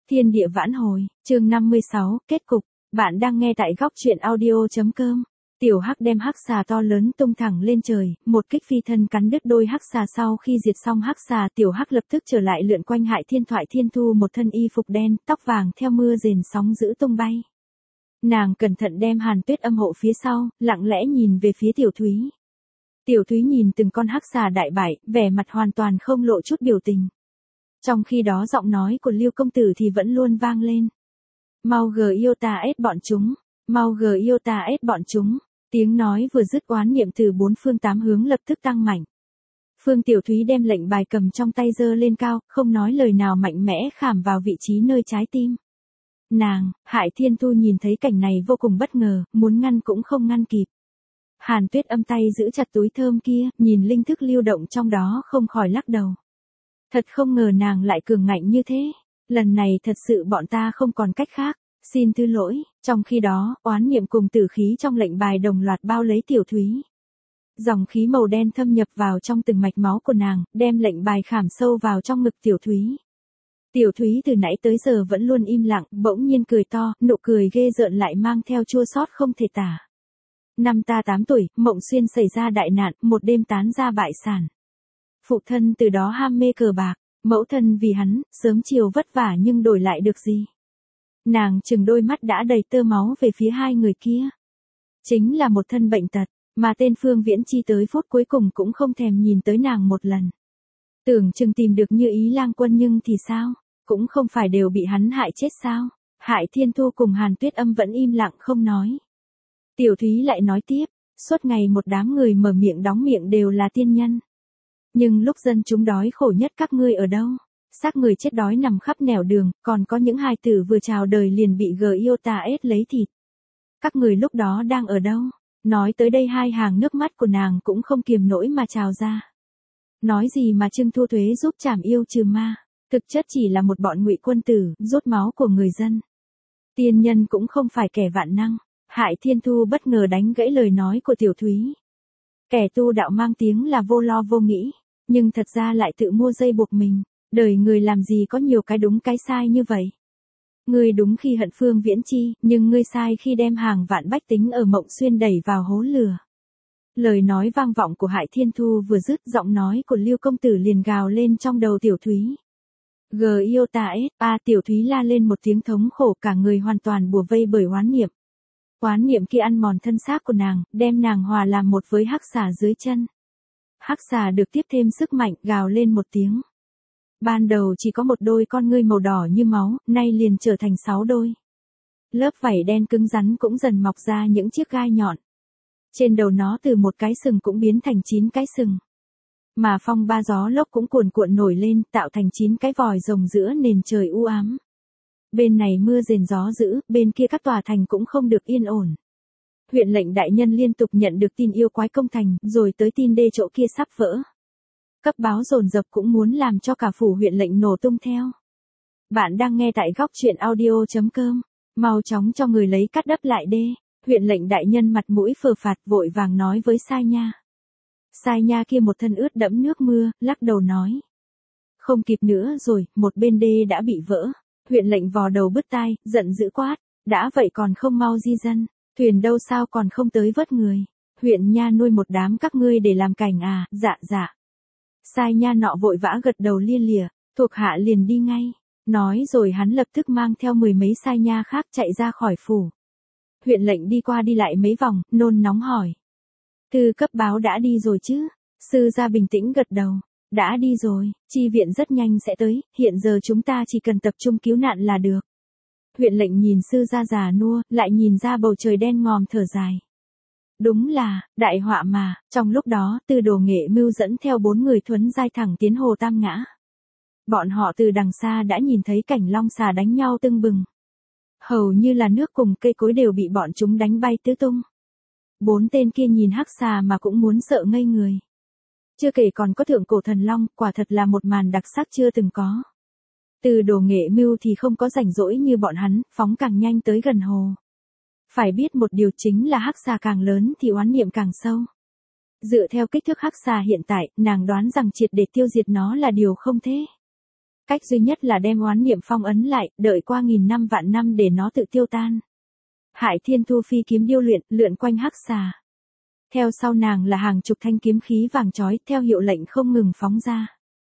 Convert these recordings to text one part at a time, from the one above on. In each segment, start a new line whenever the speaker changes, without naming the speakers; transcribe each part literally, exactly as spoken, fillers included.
Thiên địa vãn hồi, chương năm mươi sáu, kết cục. Bạn đang nghe tại góc truyện audio chấm com. Tiểu Hắc đem hắc xà to lớn tung thẳng lên trời, một kích phi thân cắn đứt đôi hắc xà. Sau khi diệt xong hắc xà, Tiểu Hắc lập tức trở lại lượn quanh Hại Thiên Thoại Thiên Thu, một thân y phục đen, tóc vàng theo mưa rền sóng dữ tung bay. Nàng cẩn thận đem Hàn Tuyết âm hộ phía sau, lặng lẽ nhìn về phía Tiểu Thúy. Tiểu Thúy nhìn từng con hắc xà đại bại, vẻ mặt hoàn toàn không lộ chút biểu tình. Trong khi đó giọng nói của Lưu công tử thì vẫn luôn vang lên. Mau gờ yêu ta ết bọn chúng, mau gờ yêu ta ết bọn chúng. Tiếng nói vừa dứt, oán niệm từ bốn phương tám hướng lập tức tăng mạnh. Phương Tiểu Thúy đem lệnh bài cầm trong tay giơ lên cao, không nói lời nào, mạnh mẽ khảm vào vị trí nơi trái tim. Nàng, Hại Thiên Thu nhìn thấy cảnh này vô cùng bất ngờ, muốn ngăn cũng không ngăn kịp. Hàn Tuyết âm tay giữ chặt túi thơm kia, nhìn linh thức lưu động trong đó không khỏi lắc đầu. Thật không ngờ nàng lại cường ngạnh như thế. Lần này thật sự bọn ta không còn cách khác. Xin thứ lỗi. Trong khi đó, oán niệm cùng tử khí trong lệnh bài đồng loạt bao lấy Tiểu Thúy. Dòng khí màu đen thâm nhập vào trong từng mạch máu của nàng, đem lệnh bài khảm sâu vào trong ngực Tiểu Thúy. Tiểu Thúy từ nãy tới giờ vẫn luôn im lặng, bỗng nhiên cười to, nụ cười ghê rợn lại mang theo chua xót không thể tả. Năm ta tám tuổi, Mộng Xuyên xảy ra đại nạn, một đêm tán ra bại sản. Phụ thân từ đó ham mê cờ bạc, mẫu thân vì hắn, sớm chiều vất vả nhưng đổi lại được gì. Nàng chừng đôi mắt đã đầy tơ máu về phía hai người kia. Chính là một thân bệnh tật, mà tên Phương Viễn Chi tới phút cuối cùng cũng không thèm nhìn tới nàng một lần. Tưởng chừng tìm được Như Ý Lang Quân nhưng thì sao, cũng không phải đều bị hắn hại chết sao. Hại Thiên Thu cùng Hàn Tuyết âm vẫn im lặng không nói. Tiểu Thúy lại nói tiếp, suốt ngày một đám người mở miệng đóng miệng đều là tiên nhân. Nhưng lúc dân chúng đói khổ nhất các ngươi ở đâu? Xác người chết đói nằm khắp nẻo đường, còn có những hài tử vừa chào đời liền bị gờ yêu ta ết lấy thịt. Các người lúc đó đang ở đâu? Nói tới đây hai hàng nước mắt của nàng cũng không kiềm nổi mà trào ra. Nói gì mà Trương Thu Thuế giúp trảm yêu trừ ma, thực chất chỉ là một bọn ngụy quân tử, rút máu của người dân. Tiên nhân cũng không phải kẻ vạn năng. Hại Thiên Thu bất ngờ đánh gãy lời nói của Tiểu Thúy. Kẻ tu đạo mang tiếng là vô lo vô nghĩ, nhưng thật ra lại tự mua dây buộc mình. Đời người làm gì có nhiều cái đúng cái sai như vậy. Ngươi đúng khi hận Phương Viễn Chi, nhưng ngươi sai khi đem hàng vạn bách tính ở Mộng Xuyên đẩy vào hố lửa. Lời nói vang vọng của Hại Thiên Thu vừa dứt, giọng nói của Lưu công tử liền gào lên trong đầu Tiểu Thúy. Gờ yêu ta ết, a Tiểu Thúy la lên một tiếng thống khổ, cả người hoàn toàn bùa vây bởi oán niệm. Oán niệm kia ăn mòn thân xác của nàng, đem nàng hòa làm một với hắc xà dưới chân. Hắc xà được tiếp thêm sức mạnh, gào lên một tiếng. Ban đầu chỉ có một đôi con ngươi màu đỏ như máu, nay liền trở thành sáu đôi. Lớp vảy đen cứng rắn cũng dần mọc ra những chiếc gai nhọn. Trên đầu nó từ một cái sừng cũng biến thành chín cái sừng. Mà phong ba gió lốc cũng cuồn cuộn nổi lên, tạo thành chín cái vòi rồng giữa nền trời u ám. Bên này mưa rền gió dữ, bên kia các tòa thành cũng không được yên ổn. Huyện lệnh đại nhân liên tục nhận được tin yêu quái công thành, rồi tới tin đê chỗ kia sắp vỡ. Cấp báo dồn dập cũng muốn làm cho cả phủ huyện lệnh nổ tung theo. Bạn đang nghe tại góc truyện audio chấm com. Mau chóng cho người lấy cắt đắp lại đê. Huyện lệnh đại nhân mặt mũi phờ phạt vội vàng nói với Sai Nha. Sai Nha kia một thân ướt đẫm nước mưa, lắc đầu nói. Không kịp nữa rồi, một bên đê đã bị vỡ. Huyện lệnh vò đầu bứt tai, giận dữ quát. Đã vậy còn không mau di dân, thuyền đâu sao còn không tới vớt người. Huyện Nha nuôi một đám các ngươi để làm cảnh à, dạ dạ. Sai Nha nọ vội vã gật đầu lia lịa, thuộc hạ liền đi ngay. Nói rồi hắn lập tức mang theo mười mấy Sai Nha khác chạy ra khỏi phủ. Huyện lệnh đi qua đi lại mấy vòng, nôn nóng hỏi. Thư cấp báo đã đi rồi chứ? Sư gia bình tĩnh gật đầu. Đã đi rồi, chi viện rất nhanh sẽ tới, hiện giờ chúng ta chỉ cần tập trung cứu nạn là được. Huyện lệnh nhìn sư gia già nua, lại nhìn ra bầu trời đen ngòm thở dài. Đúng là, đại họa mà. Trong lúc đó, Tư Đồ Nghệ Mưu dẫn theo bốn người thuấn giai thẳng tiến hồ Tam Ngã. Bọn họ từ đằng xa đã nhìn thấy cảnh long xà đánh nhau tưng bừng. Hầu như là nước cùng cây cối đều bị bọn chúng đánh bay tứ tung. Bốn tên kia nhìn hắc xà mà cũng muốn sợ ngây người. Chưa kể còn có thượng cổ thần long, quả thật là một màn đặc sắc chưa từng có. Từ Đồ Nghệ Mưu thì không có rảnh rỗi như bọn hắn, phóng càng nhanh tới gần hồ. Phải biết một điều chính là hắc xà càng lớn thì oán niệm càng sâu. Dựa theo kích thước hắc xà hiện tại, nàng đoán rằng triệt để tiêu diệt nó là điều không thể. Cách duy nhất là đem oán niệm phong ấn lại, đợi qua nghìn năm vạn năm để nó tự tiêu tan. Hải Thiên Thu phi kiếm điêu luyện, lượn quanh hắc xà. Theo sau nàng là hàng chục thanh kiếm khí vàng chói, theo hiệu lệnh không ngừng phóng ra.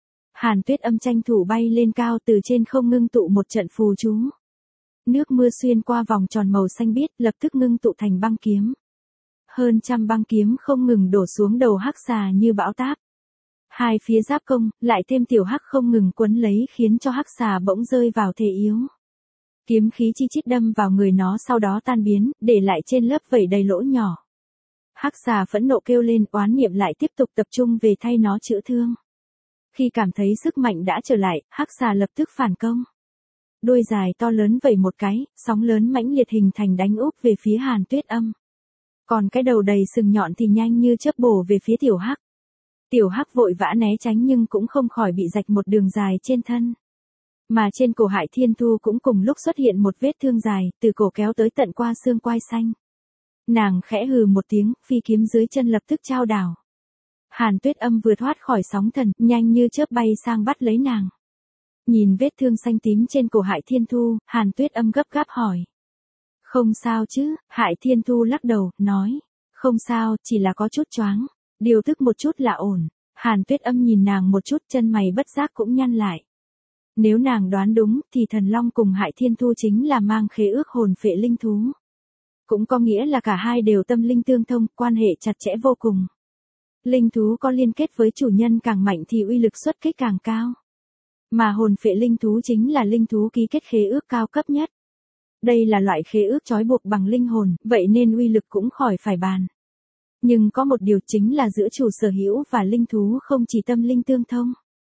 Hàn Tuyết Âm tranh thủ bay lên cao, từ trên không ngưng tụ một trận phù chú. Nước mưa xuyên qua vòng tròn màu xanh biếc, lập tức ngưng tụ thành băng kiếm. Hơn trăm băng kiếm không ngừng đổ xuống đầu hắc xà như bão táp. Hai phía giáp công, lại thêm tiểu hắc không ngừng quấn lấy, khiến cho hắc xà bỗng rơi vào thế yếu. Kiếm khí chi chít đâm vào người nó, sau đó tan biến, để lại trên lớp vảy đầy lỗ nhỏ. Hắc xà phẫn nộ kêu lên, oán niệm lại tiếp tục tập trung về thay nó chữa thương. Khi cảm thấy sức mạnh đã trở lại, hắc xà lập tức phản công. Đuôi dài to lớn vẩy một cái, sóng lớn mãnh liệt hình thành đánh úp về phía Hàn Tuyết Âm. Còn cái đầu đầy sừng nhọn thì nhanh như chớp bổ về phía tiểu hắc. Tiểu hắc vội vã né tránh nhưng cũng không khỏi bị rạch một đường dài trên thân. Mà trên cổ Hải Thiên Thu cũng cùng lúc xuất hiện một vết thương dài, từ cổ kéo tới tận qua xương quai xanh. Nàng khẽ hừ một tiếng, phi kiếm dưới chân lập tức chao đảo. Hàn Tuyết Âm vừa thoát khỏi sóng thần, nhanh như chớp bay sang bắt lấy nàng. Nhìn vết thương xanh tím trên cổ Hải Thiên Thu, Hàn Tuyết Âm gấp gáp hỏi. Không sao chứ? Hải Thiên Thu lắc đầu, nói. Không sao, chỉ là có chút choáng. Điều tức một chút là ổn. Hàn Tuyết Âm nhìn nàng một chút, chân mày bất giác cũng nhăn lại. Nếu nàng đoán đúng, thì Thần Long cùng Hải Thiên Thu chính là mang khế ước hồn phệ linh thú. Cũng có nghĩa là cả hai đều tâm linh tương thông, quan hệ chặt chẽ vô cùng. Linh thú có liên kết với chủ nhân càng mạnh thì uy lực xuất kích càng cao. Mà hồn phệ linh thú chính là linh thú ký kết khế ước cao cấp nhất. Đây là loại khế ước trói buộc bằng linh hồn, vậy nên uy lực cũng khỏi phải bàn. Nhưng có một điều chính là giữa chủ sở hữu và linh thú không chỉ tâm linh tương thông,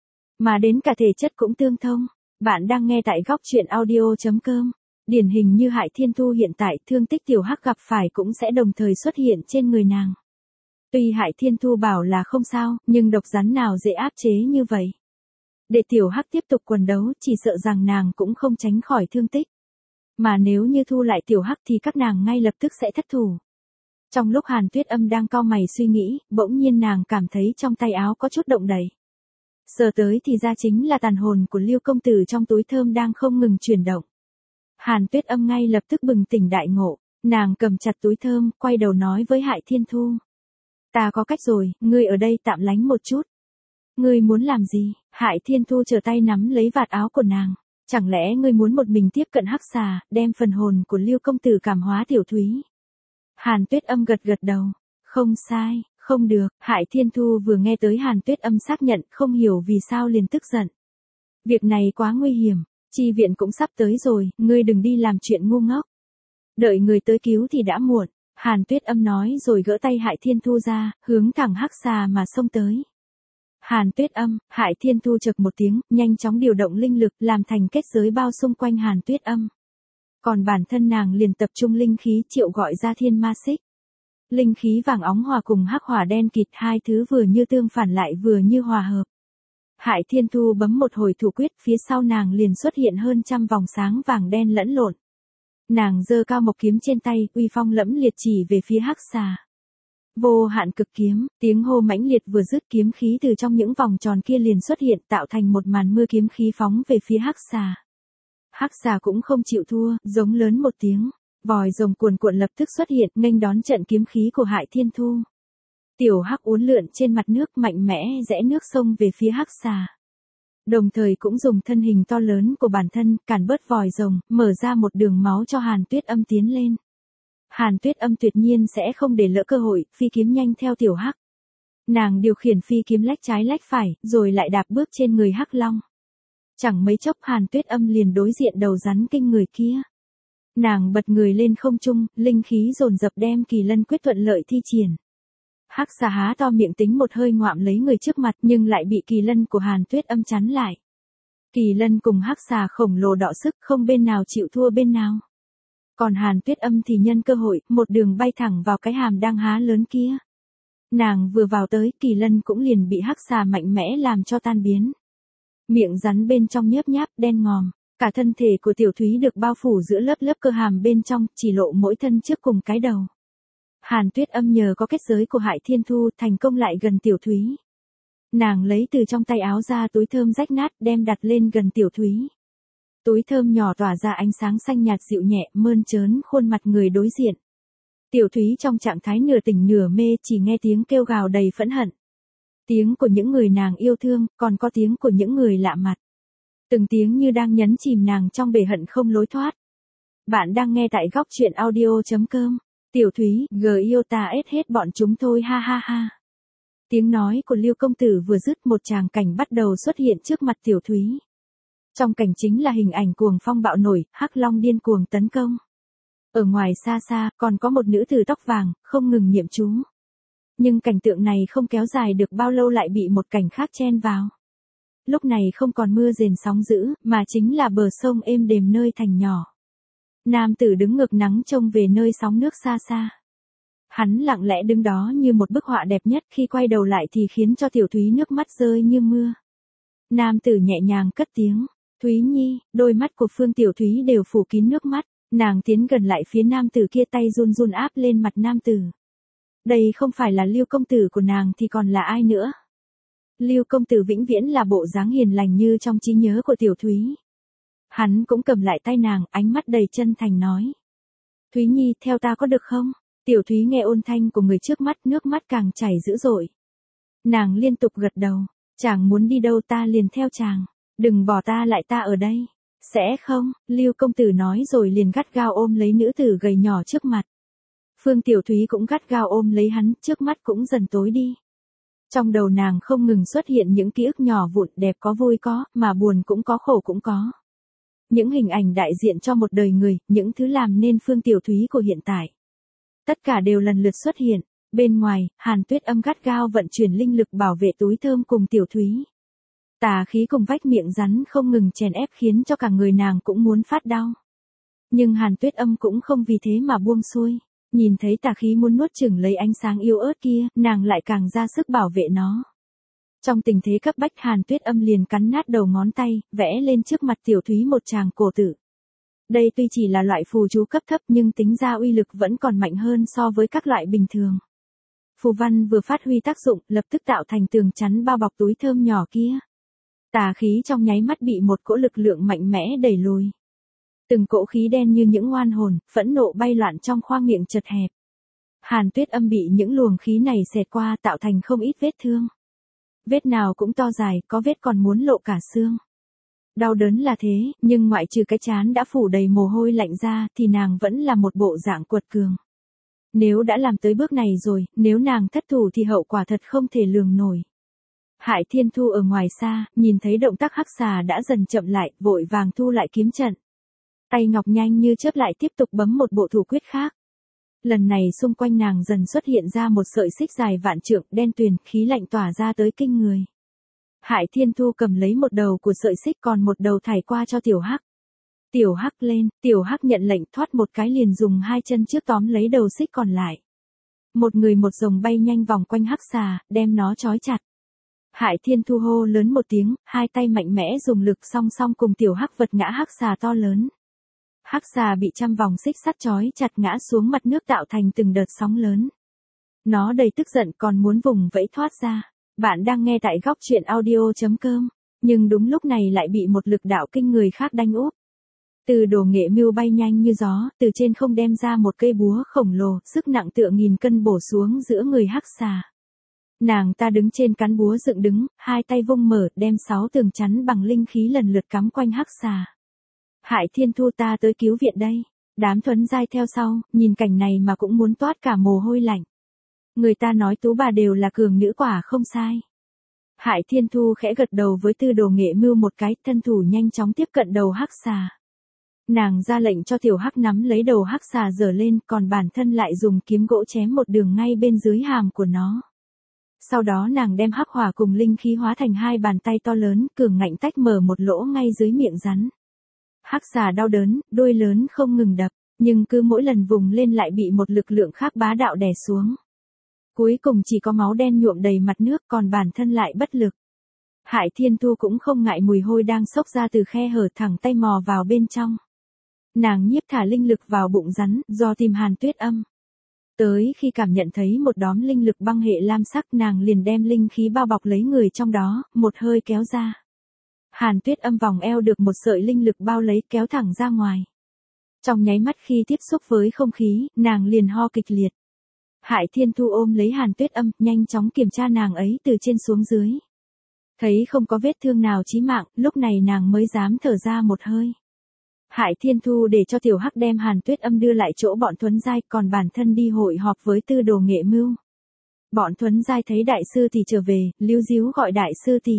mà đến cả thể chất cũng tương thông. Bạn đang nghe tại góc truyện audio chấm com. Điển hình như Hải Thiên Thu hiện tại, thương tích tiểu hắc gặp phải cũng sẽ đồng thời xuất hiện trên người nàng. Tuy Hải Thiên Thu bảo là không sao, nhưng độc rắn nào dễ áp chế như vậy. Để tiểu hắc tiếp tục quần đấu, chỉ sợ rằng nàng cũng không tránh khỏi thương tích. Mà nếu như thu lại tiểu hắc thì các nàng ngay lập tức sẽ thất thủ. Trong lúc Hàn Tuyết Âm đang cau mày suy nghĩ, bỗng nhiên nàng cảm thấy trong tay áo có chút động đậy. Sờ tới thì ra chính là tàn hồn của Lưu công tử trong túi thơm đang không ngừng chuyển động. Hàn Tuyết Âm ngay lập tức bừng tỉnh đại ngộ, nàng cầm chặt túi thơm, quay đầu nói với Hải Thiên Thu. Ta có cách rồi, ngươi ở đây tạm lánh một chút. Ngươi muốn làm gì? Hải Thiên Thu trở tay nắm lấy vạt áo của nàng. Chẳng lẽ ngươi muốn một mình tiếp cận hắc xà, đem phần hồn của Lưu công tử cảm hóa tiểu thúy? Hàn Tuyết Âm gật gật đầu. Không sai, không được. Hải Thiên Thu vừa nghe tới Hàn Tuyết Âm xác nhận, không hiểu vì sao liền tức giận. Việc này quá nguy hiểm, chi viện cũng sắp tới rồi, ngươi đừng đi làm chuyện ngu ngốc. Đợi người tới cứu thì đã muộn. Hàn Tuyết Âm nói rồi gỡ tay Hải Thiên Thu ra, hướng thẳng hắc xà mà xông tới. Hàn Tuyết Âm, Hải Thiên Thu chợt một tiếng, nhanh chóng điều động linh lực, làm thành kết giới bao xung quanh Hàn Tuyết Âm. Còn bản thân nàng liền tập trung linh khí triệu gọi ra thiên ma xích. Linh khí vàng óng hòa cùng hắc hỏa đen kịt, hai thứ vừa như tương phản lại vừa như hòa hợp. Hải Thiên Thu bấm một hồi thủ quyết, phía sau nàng liền xuất hiện hơn trăm vòng sáng vàng đen lẫn lộn. Nàng giơ cao một kiếm trên tay, uy phong lẫm liệt chỉ về phía hắc xà. Vô hạn cực kiếm, tiếng hô mãnh liệt vừa dứt, kiếm khí từ trong những vòng tròn kia liền xuất hiện, tạo thành một màn mưa kiếm khí phóng về phía hắc xà. Hắc xà cũng không chịu thua, giống lớn một tiếng, vòi rồng cuồn cuộn lập tức xuất hiện, nghênh đón trận kiếm khí của Hải Thiên Thu. Tiểu hắc uốn lượn trên mặt nước, mạnh mẽ rẽ nước sông về phía hắc xà. Đồng thời cũng dùng thân hình to lớn của bản thân, cản bớt vòi rồng, mở ra một đường máu cho Hàn Tuyết Âm tiến lên. Hàn Tuyết Âm tuyệt nhiên sẽ không để lỡ cơ hội, phi kiếm nhanh theo tiểu hắc. Nàng điều khiển phi kiếm lách trái lách phải, rồi lại đạp bước trên người hắc long. Chẳng mấy chốc Hàn Tuyết Âm liền đối diện đầu rắn kinh người kia. Nàng bật người lên không trung, linh khí dồn dập đem kỳ lân quyết thuận lợi thi triển. Hắc xà há to miệng tính một hơi ngoạm lấy người trước mặt, nhưng lại bị kỳ lân của Hàn Tuyết Âm chắn lại. Kỳ lân cùng hắc xà khổng lồ đọ sức, không bên nào chịu thua bên nào. Còn Hàn Tuyết Âm thì nhân cơ hội, một đường bay thẳng vào cái hàm đang há lớn kia. Nàng vừa vào tới, kỳ lân cũng liền bị hắc xà mạnh mẽ làm cho tan biến. Miệng rắn bên trong nhớp nháp, đen ngòm, cả thân thể của tiểu thúy được bao phủ giữa lớp lớp cơ hàm bên trong, chỉ lộ mỗi thân trước cùng cái đầu. Hàn Tuyết Âm nhờ có kết giới của Hải Thiên Thu, thành công lại gần tiểu thúy. Nàng lấy từ trong tay áo ra túi thơm rách nát đem đặt lên gần Tiểu Thúy. Túi thơm nhỏ tỏa ra ánh sáng xanh nhạt dịu nhẹ mơn trớn khuôn mặt người đối diện. Tiểu Thúy trong trạng thái nửa tỉnh nửa mê chỉ nghe tiếng kêu gào đầy phẫn hận. Tiếng của những người nàng yêu thương, còn có tiếng của những người lạ mặt. Từng tiếng như đang nhấn chìm nàng trong bể hận không lối thoát. Bạn đang nghe tại góc truyện audio chấm com. Tiểu Thúy, gờ yêu ta ết hết bọn chúng thôi ha ha ha. Tiếng nói của Lưu công tử vừa dứt một tràng cảnh bắt đầu xuất hiện trước mặt Tiểu Thúy. Trong cảnh chính là hình ảnh cuồng phong bạo nổi, hắc long điên cuồng tấn công. Ở ngoài xa xa, còn có một nữ tử tóc vàng, không ngừng niệm chú. Nhưng cảnh tượng này không kéo dài được bao lâu lại bị một cảnh khác chen vào. Lúc này không còn mưa rền sóng dữ, mà chính là bờ sông êm đềm nơi thành nhỏ. Nam tử đứng ngược nắng trông về nơi sóng nước xa xa. Hắn lặng lẽ đứng đó như một bức họa đẹp nhất, khi quay đầu lại thì khiến cho Tiểu Thúy nước mắt rơi như mưa. Nam tử nhẹ nhàng cất tiếng, Thúy Nhi, đôi mắt của Phương Tiểu Thúy đều phủ kín nước mắt, nàng tiến gần lại phía nam tử kia, tay run run áp lên mặt nam tử. Đây không phải là Lưu công tử của nàng thì còn là ai nữa? Lưu công tử vĩnh viễn là bộ dáng hiền lành như trong trí nhớ của Tiểu Thúy. Hắn cũng cầm lại tay nàng, ánh mắt đầy chân thành nói. Thúy Nhi, theo ta có được không? Tiểu Thúy nghe ôn thanh của người trước mắt, nước mắt càng chảy dữ dội. Nàng liên tục gật đầu, chàng muốn đi đâu ta liền theo chàng, đừng bỏ ta lại, ta ở đây. Sẽ không, Lưu công tử nói rồi liền gắt gao ôm lấy nữ tử gầy nhỏ trước mặt. Phương Tiểu Thúy cũng gắt gao ôm lấy hắn, trước mắt cũng dần tối đi. Trong đầu nàng không ngừng xuất hiện những ký ức nhỏ vụn, đẹp có vui có, mà buồn cũng có, khổ cũng có. Những hình ảnh đại diện cho một đời người, những thứ làm nên Phương Tiểu Thúy của hiện tại. Tất cả đều lần lượt xuất hiện. Bên ngoài, Hàn Tuyết Âm gắt gao vận chuyển linh lực bảo vệ túi thơm cùng Tiểu Thúy. Tà khí cùng vách miệng rắn không ngừng chèn ép khiến cho cả người nàng cũng muốn phát đau. Nhưng Hàn Tuyết Âm cũng không vì thế mà buông xuôi. Nhìn thấy tà khí muốn nuốt chửng lấy ánh sáng yếu ớt kia, nàng lại càng ra sức bảo vệ nó. Trong tình thế cấp bách, Hàn Tuyết Âm liền cắn nát đầu ngón tay, vẽ lên trước mặt Tiểu Thúy một tràng cổ tử. Đây tuy chỉ là loại phù chú cấp thấp nhưng tính ra uy lực vẫn còn mạnh hơn so với các loại bình thường. Phù văn vừa phát huy tác dụng, lập tức tạo thành tường chắn bao bọc túi thơm nhỏ kia. Tà khí trong nháy mắt bị một cỗ lực lượng mạnh mẽ đẩy lùi. Từng cỗ khí đen như những oan hồn, phẫn nộ bay loạn trong khoang miệng chật hẹp. Hàn Tuyết Âm bị những luồng khí này xẹt qua tạo thành không ít vết thương. Vết nào cũng to dài, có vết còn muốn lộ cả xương. Đau đớn là thế, nhưng ngoại trừ cái trán đã phủ đầy mồ hôi lạnh ra thì nàng vẫn là một bộ dạng quật cường. Nếu đã làm tới bước này rồi, nếu nàng thất thủ thì hậu quả thật không thể lường nổi. Hải Thiên Thu ở ngoài xa, nhìn thấy động tác hắc xà đã dần chậm lại, vội vàng thu lại kiếm trận. Tay ngọc nhanh như chớp lại tiếp tục bấm một bộ thủ quyết khác. Lần này xung quanh nàng dần xuất hiện ra một sợi xích dài vạn trượng, đen tuyền, khí lạnh tỏa ra tới kinh người. Hải Thiên Thu cầm lấy một đầu của sợi xích, còn một đầu thải qua cho Tiểu Hắc. Tiểu Hắc lên, Tiểu Hắc nhận lệnh, thoát một cái liền dùng hai chân trước tóm lấy đầu xích còn lại. Một người một rồng bay nhanh vòng quanh hắc xà, đem nó trói chặt. Hải Thiên Thu hô lớn một tiếng, hai tay mạnh mẽ dùng lực song song cùng Tiểu Hắc vật ngã hắc xà to lớn. Hắc xà bị trăm vòng xích sắt trói chặt ngã xuống mặt nước tạo thành từng đợt sóng lớn. Nó đầy tức giận còn muốn vùng vẫy thoát ra. Bạn đang nghe tại góc truyện audio chấm com, nhưng đúng lúc này lại bị một lực đạo kinh người khác đánh úp. Từ Đồ Nghệ Mưu bay nhanh như gió, từ trên không đem ra một cây búa khổng lồ, sức nặng tựa nghìn cân bổ xuống giữa người hắc xà. Nàng ta đứng trên cán búa dựng đứng, hai tay vung mở, đem sáu tường chắn bằng linh khí lần lượt cắm quanh hắc xà. Hải Thiên Thu, ta tới cứu viện đây. Đám Thuấn giai theo sau, nhìn cảnh này mà cũng muốn toát cả mồ hôi lạnh. Người ta nói tú bà đều là cường nữ quả không sai. Hải Thiên Thu khẽ gật đầu với Tư Đồ Nghệ Mưu một cái, thân thủ nhanh chóng tiếp cận đầu hắc xà. Nàng ra lệnh cho Tiểu Hắc nắm lấy đầu hắc xà giở lên, còn bản thân lại dùng kiếm gỗ chém một đường ngay bên dưới hàm của nó. Sau đó nàng đem hắc hỏa cùng linh khí hóa thành hai bàn tay to lớn, cường ngạnh tách mở một lỗ ngay dưới miệng rắn. Hắc xà đau đớn, đuôi lớn không ngừng đập, nhưng cứ mỗi lần vùng lên lại bị một lực lượng khác bá đạo đè xuống. Cuối cùng chỉ có máu đen nhuộm đầy mặt nước, còn bản thân lại bất lực. Hải Thiên Thu cũng không ngại mùi hôi đang xốc ra từ khe hở, thẳng tay mò vào bên trong. Nàng nhiếp thả linh lực vào bụng rắn, do tìm Hàn Tuyết Âm. Tới khi cảm nhận thấy một đóm linh lực băng hệ lam sắc, nàng liền đem linh khí bao bọc lấy người trong đó, một hơi kéo ra. Hàn Tuyết Âm vòng eo được một sợi linh lực bao lấy, kéo thẳng ra ngoài. Trong nháy mắt khi tiếp xúc với không khí, nàng liền ho kịch liệt. Hải Thiên Thu ôm lấy Hàn Tuyết Âm, nhanh chóng kiểm tra nàng ấy từ trên xuống dưới. Thấy không có vết thương nào chí mạng, lúc này nàng mới dám thở ra một hơi. Hải Thiên Thu để cho Tiểu Hắc đem Hàn Tuyết Âm đưa lại chỗ bọn Thuấn Giai, còn bản thân đi hội họp với Tư Đồ Nghệ Mưu. Bọn Thuấn Giai thấy đại sư tỷ trở về, líu díu gọi đại sư tỷ.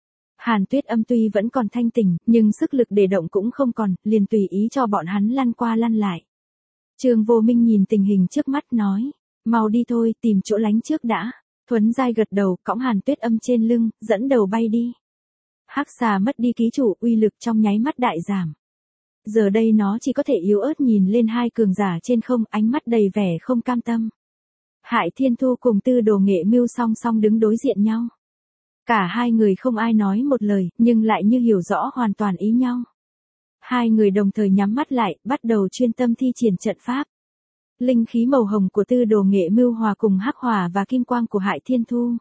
Hàn Tuyết Âm tuy vẫn còn thanh tỉnh, nhưng sức lực để động cũng không còn, liền tùy ý cho bọn hắn lăn qua lăn lại. Trương Vô Minh nhìn tình hình trước mắt nói, mau đi thôi, tìm chỗ lánh trước đã. Thuấn Giai gật đầu, cõng Hàn Tuyết Âm trên lưng, dẫn đầu bay đi. Hắc xà mất đi ký chủ, uy lực trong nháy mắt đại giảm. Giờ đây nó chỉ có thể yếu ớt nhìn lên hai cường giả trên không, ánh mắt đầy vẻ không cam tâm. Hải Thiên Thu cùng Tư Đồ Nghệ Mưu song song đứng đối diện nhau. Cả hai người không ai nói một lời, nhưng lại như hiểu rõ hoàn toàn ý nhau. Hai người đồng thời nhắm mắt lại, bắt đầu chuyên tâm thi triển trận pháp. Linh khí màu hồng của Tư Đồ Nghệ Mưu hòa cùng hắc hỏa và kim quang của Hải Thiên Thu.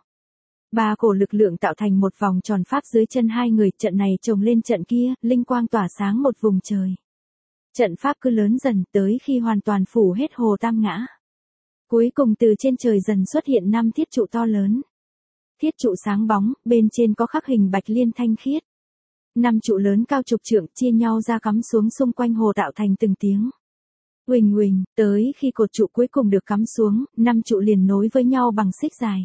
Ba cổ lực lượng tạo thành một vòng tròn pháp dưới chân hai người, trận này chồng lên trận kia, linh quang tỏa sáng một vùng trời. Trận pháp cứ lớn dần tới khi hoàn toàn phủ hết Hồ Tam Ngã. Cuối cùng từ trên trời dần xuất hiện năm thiết trụ to lớn. Thiết trụ sáng bóng, bên trên có khắc hình bạch liên thanh khiết. Năm trụ lớn cao chục trượng chia nhau ra cắm xuống xung quanh hồ tạo thành từng tiếng. Huỳnh huỳnh, tới khi cột trụ cuối cùng được cắm xuống, năm trụ liền nối với nhau bằng xích dài.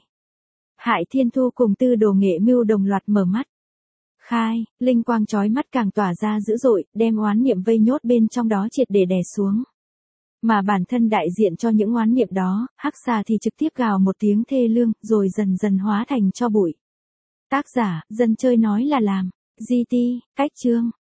Hải Thiên Thu cùng Tư Đồ Nghệ Mưu đồng loạt mở mắt. Khai, linh quang chói mắt càng tỏa ra dữ dội, đem oán niệm vây nhốt bên trong đó triệt để đè xuống. Mà bản thân đại diện cho những oán niệm đó, hắc xà thì trực tiếp gào một tiếng thê lương, rồi dần dần hóa thành tro bụi. Tác giả, dân chơi nói là làm. giê tê, cách chương.